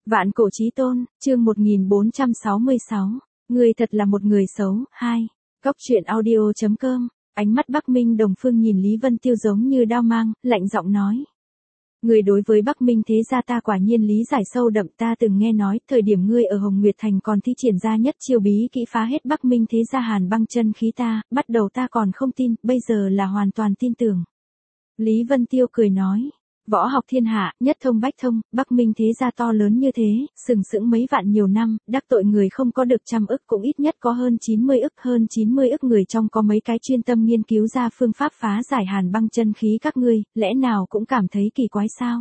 Vạn cổ chí tôn, chương 1466. Ngươi thật là một người xấu. 2. Góc truyện audio.com. Ánh mắt Bắc Minh Đồng Phương nhìn Lý Vân Tiêu giống như đao mang, lạnh giọng nói. Ngươi đối với Bắc Minh thế gia ta quả nhiên lý giải sâu đậm, ta từng nghe nói, thời điểm ngươi ở Hồng Nguyệt Thành còn thi triển ra nhất chiêu bí kỹ phá hết Bắc Minh thế gia hàn băng chân khí ta, bắt đầu ta còn không tin, bây giờ là hoàn toàn tin tưởng. Lý Vân Tiêu cười nói. Võ học thiên hạ, nhất thông bách thông, Bắc Minh thế gia to lớn như thế, sừng sững mấy vạn nhiều năm, đắc tội người không có được 100 ức cũng ít nhất có hơn 90 ức người trong có mấy cái chuyên tâm nghiên cứu ra phương pháp phá giải hàn băng chân khí các ngươi, lẽ nào cũng cảm thấy kỳ quái sao?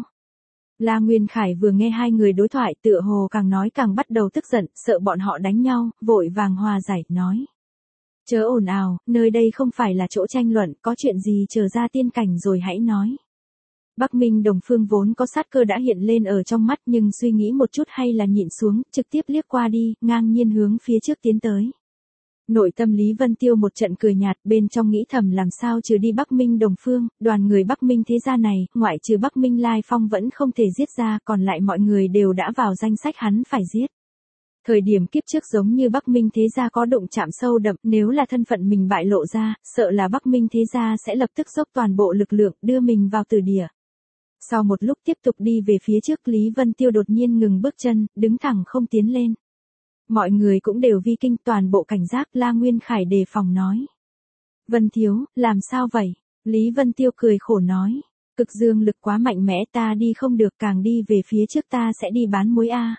La Nguyên Khải vừa nghe hai người đối thoại tựa hồ càng nói càng bắt đầu tức giận, sợ bọn họ đánh nhau, vội vàng hòa giải, nói. Chớ ồn ào, nơi đây không phải là chỗ tranh luận, có chuyện gì chờ ra tiên cảnh rồi hãy nói. Bắc Minh Đồng Phương vốn có sát cơ đã hiện lên ở trong mắt nhưng suy nghĩ một chút hay là nhịn xuống, trực tiếp liếc qua đi, ngang nhiên hướng phía trước tiến tới. Nội tâm Lý Vân Tiêu một trận cười nhạt, bên trong nghĩ thầm làm sao trừ đi Bắc Minh Đồng Phương, đoàn người Bắc Minh thế gia này, ngoại trừ Bắc Minh Lai Phong vẫn không thể giết ra, còn lại mọi người đều đã vào danh sách hắn phải giết. Thời điểm kiếp trước giống như Bắc Minh thế gia có đụng chạm sâu đậm, nếu là thân phận mình bại lộ ra, sợ là Bắc Minh thế gia sẽ lập tức dốc toàn bộ lực lượng đưa mình vào tử địa. Sau một lúc tiếp tục đi về phía trước, Lý Vân Tiêu đột nhiên ngừng bước chân, đứng thẳng không tiến lên. Mọi người cũng đều vi kinh, toàn bộ cảnh giác. La Nguyên Khải đề phòng nói. Vân Thiếu, làm sao vậy? Lý Vân Tiêu cười khổ nói. Cực dương lực quá mạnh mẽ, ta đi không được, càng đi về phía trước ta sẽ đi bán muối a.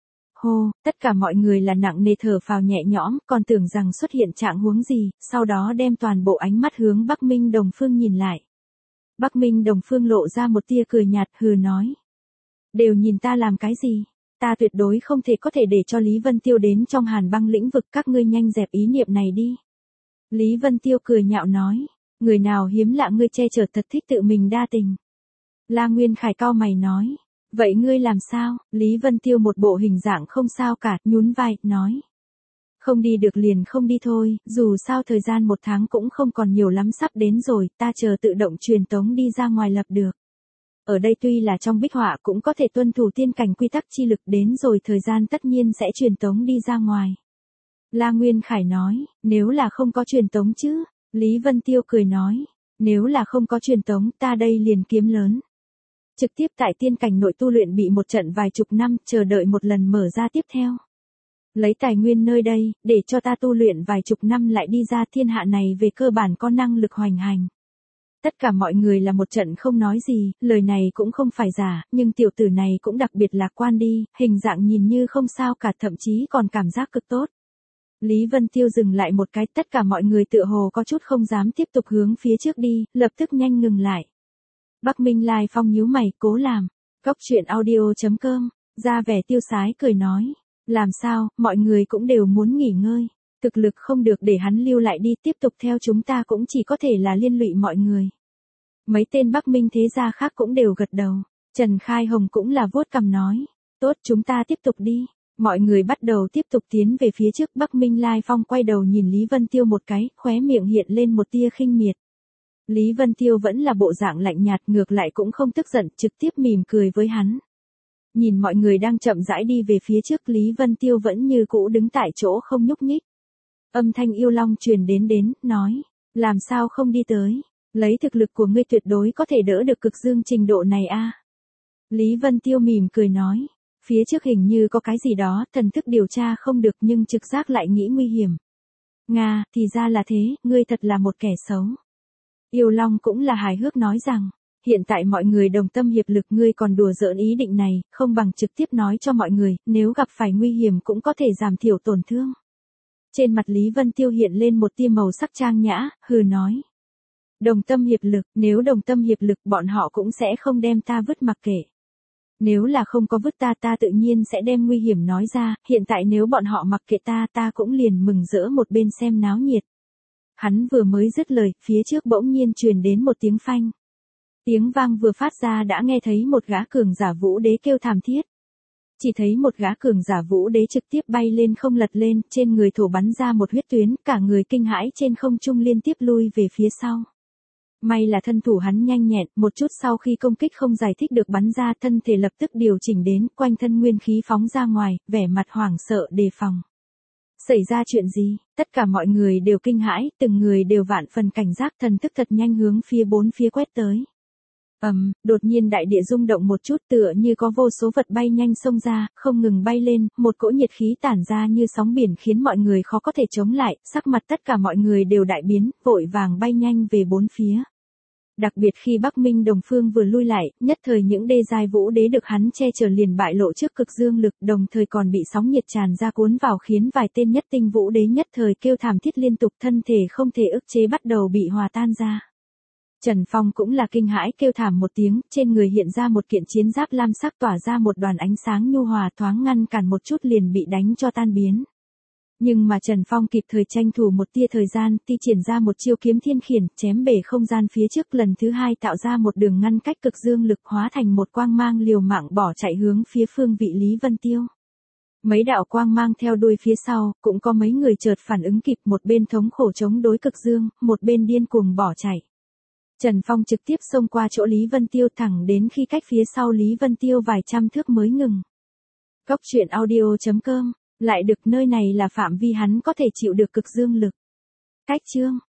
Hô, tất cả mọi người là nặng nề thở phào nhẹ nhõm, còn tưởng rằng xuất hiện trạng huống gì, sau đó đem toàn bộ ánh mắt hướng Bắc Minh Đồng Phương nhìn lại. Bắc Minh Đồng Phương lộ ra một tia cười nhạt, hừ nói. Đều nhìn ta làm cái gì? Ta tuyệt đối không có thể để cho Lý Vân Tiêu đến trong hàn băng lĩnh vực, các ngươi nhanh dẹp ý niệm này đi. Lý Vân Tiêu cười nhạo nói. Người nào hiếm lạ ngươi che chở, thật thích tự mình đa tình. La Nguyên Khải cau mày nói. Vậy ngươi làm sao? Lý Vân Tiêu một bộ hình dạng không sao cả, nhún vai, nói. Không đi được liền không đi thôi, dù sao thời gian 1 tháng cũng không còn nhiều lắm, sắp đến rồi, ta chờ tự động truyền tống đi ra ngoài lập được. Ở đây tuy là trong bích họa cũng có thể tuân thủ tiên cảnh quy tắc chi lực, đến rồi thời gian tất nhiên sẽ truyền tống đi ra ngoài. La Nguyên Khải nói, nếu là không có truyền tống chứ? Lý Vân Tiêu cười nói, nếu là không có truyền tống ta đây liền kiếm lớn. Trực tiếp tại tiên cảnh nội tu luyện bị một trận vài chục năm, chờ đợi một lần mở ra tiếp theo. Lấy tài nguyên nơi đây, để cho ta tu luyện vài chục năm lại đi ra, thiên hạ này về cơ bản có năng lực hoành hành. Tất cả mọi người là một trận không nói gì, lời này cũng không phải giả, nhưng tiểu tử này cũng đặc biệt lạc quan đi, hình dạng nhìn như không sao cả, thậm chí còn cảm giác cực tốt. Lý Vân Tiêu dừng lại một cái, tất cả mọi người tựa hồ có chút không dám tiếp tục hướng phía trước đi, lập tức nhanh ngừng lại. Bắc Minh Lai Phong nhíu mày, cố làm. Góc truyện audio.com, ra vẻ tiêu sái cười nói. Làm sao, mọi người cũng đều muốn nghỉ ngơi. Thực lực không được để hắn lưu lại đi, tiếp tục theo chúng ta cũng chỉ có thể là liên lụy mọi người. Mấy tên Bắc Minh thế gia khác cũng đều gật đầu. Trần Khai Hồng cũng là vuốt cằm nói. Tốt, chúng ta tiếp tục đi. Mọi người bắt đầu tiếp tục tiến về phía trước. Bắc Minh Lai Phong quay đầu nhìn Lý Vân Tiêu một cái, khóe miệng hiện lên một tia khinh miệt. Lý Vân Tiêu vẫn là bộ dạng lạnh nhạt, ngược lại cũng không tức giận, trực tiếp mỉm cười với hắn. Nhìn mọi người đang chậm rãi đi về phía trước, Lý Vân Tiêu vẫn như cũ đứng tại chỗ không nhúc nhích. Âm thanh Yêu Long truyền đến, nói, làm sao không đi tới, lấy thực lực của ngươi tuyệt đối có thể đỡ được cực dương trình độ này a. Lý Vân Tiêu mỉm cười nói, phía trước hình như có cái gì đó, thần thức điều tra không được nhưng trực giác lại nghĩ nguy hiểm. Nga, thì ra là thế, ngươi thật là một kẻ xấu. Yêu Long cũng là hài hước nói rằng, hiện tại mọi người đồng tâm hiệp lực, ngươi còn đùa giỡn ý định này, không bằng trực tiếp nói cho mọi người, nếu gặp phải nguy hiểm cũng có thể giảm thiểu tổn thương. Trên mặt Lý Vân Tiêu hiện lên một tia màu sắc trang nhã, hừ nói. Đồng tâm hiệp lực, nếu đồng tâm hiệp lực bọn họ cũng sẽ không đem ta vứt mặc kệ. Nếu là không có vứt ta tự nhiên sẽ đem nguy hiểm nói ra, hiện tại nếu bọn họ mặc kệ ta cũng liền mừng rỡ một bên xem náo nhiệt. Hắn vừa mới dứt lời, phía trước bỗng nhiên truyền đến một tiếng phanh. Tiếng vang vừa phát ra đã nghe thấy một gã cường giả vũ đế kêu thảm thiết. Chỉ thấy một gã cường giả vũ đế trực tiếp bay lên không lật lên, trên người thổ bắn ra một huyết tuyến, cả người kinh hãi trên không trung liên tiếp lui về phía sau. May là thân thủ hắn nhanh nhẹn, một chút sau khi công kích không giải thích được bắn ra, thân thể lập tức điều chỉnh đến, quanh thân nguyên khí phóng ra ngoài, vẻ mặt hoảng sợ đề phòng. Xảy ra chuyện gì? Tất cả mọi người đều kinh hãi, từng người đều vạn phần cảnh giác, thần thức thật nhanh hướng phía bốn phía quét tới. Đột nhiên đại địa rung động một chút, tựa như có vô số vật bay nhanh xông ra, không ngừng bay lên, một cỗ nhiệt khí tản ra như sóng biển khiến mọi người khó có thể chống lại, sắc mặt tất cả mọi người đều đại biến, vội vàng bay nhanh về bốn phía. Đặc biệt khi Bắc Minh Đồng Phương vừa lui lại, nhất thời những đê giai vũ đế được hắn che chở liền bại lộ trước cực dương lực, đồng thời còn bị sóng nhiệt tràn ra cuốn vào khiến vài tên nhất tinh vũ đế nhất thời kêu thảm thiết liên tục, thân thể không thể ức chế bắt đầu bị hòa tan ra. Trần Phong cũng là kinh hãi kêu thảm một tiếng, trên người hiện ra một kiện chiến giáp lam sắc tỏa ra một đoàn ánh sáng nhu hòa, thoáng ngăn cản một chút liền bị đánh cho tan biến. Nhưng mà Trần Phong kịp thời tranh thủ một tia thời gian, thi triển ra một chiêu kiếm thiên khiển, chém bể không gian phía trước, lần thứ hai tạo ra một đường ngăn cách cực dương lực, hóa thành một quang mang liều mạng bỏ chạy hướng phía phương vị Lý Vân Tiêu. Mấy đạo quang mang theo đuôi phía sau, cũng có mấy người chợt phản ứng kịp, một bên thống khổ chống đối cực dương, một bên điên cuồng bỏ chạy. Trần Phong trực tiếp xông qua chỗ Lý Vân Tiêu, thẳng đến khi cách phía sau Lý Vân Tiêu vài trăm thước mới ngừng. Cốc truyện audio.com, lại được, nơi này là phạm vi hắn có thể chịu được cực dương lực. Cách chương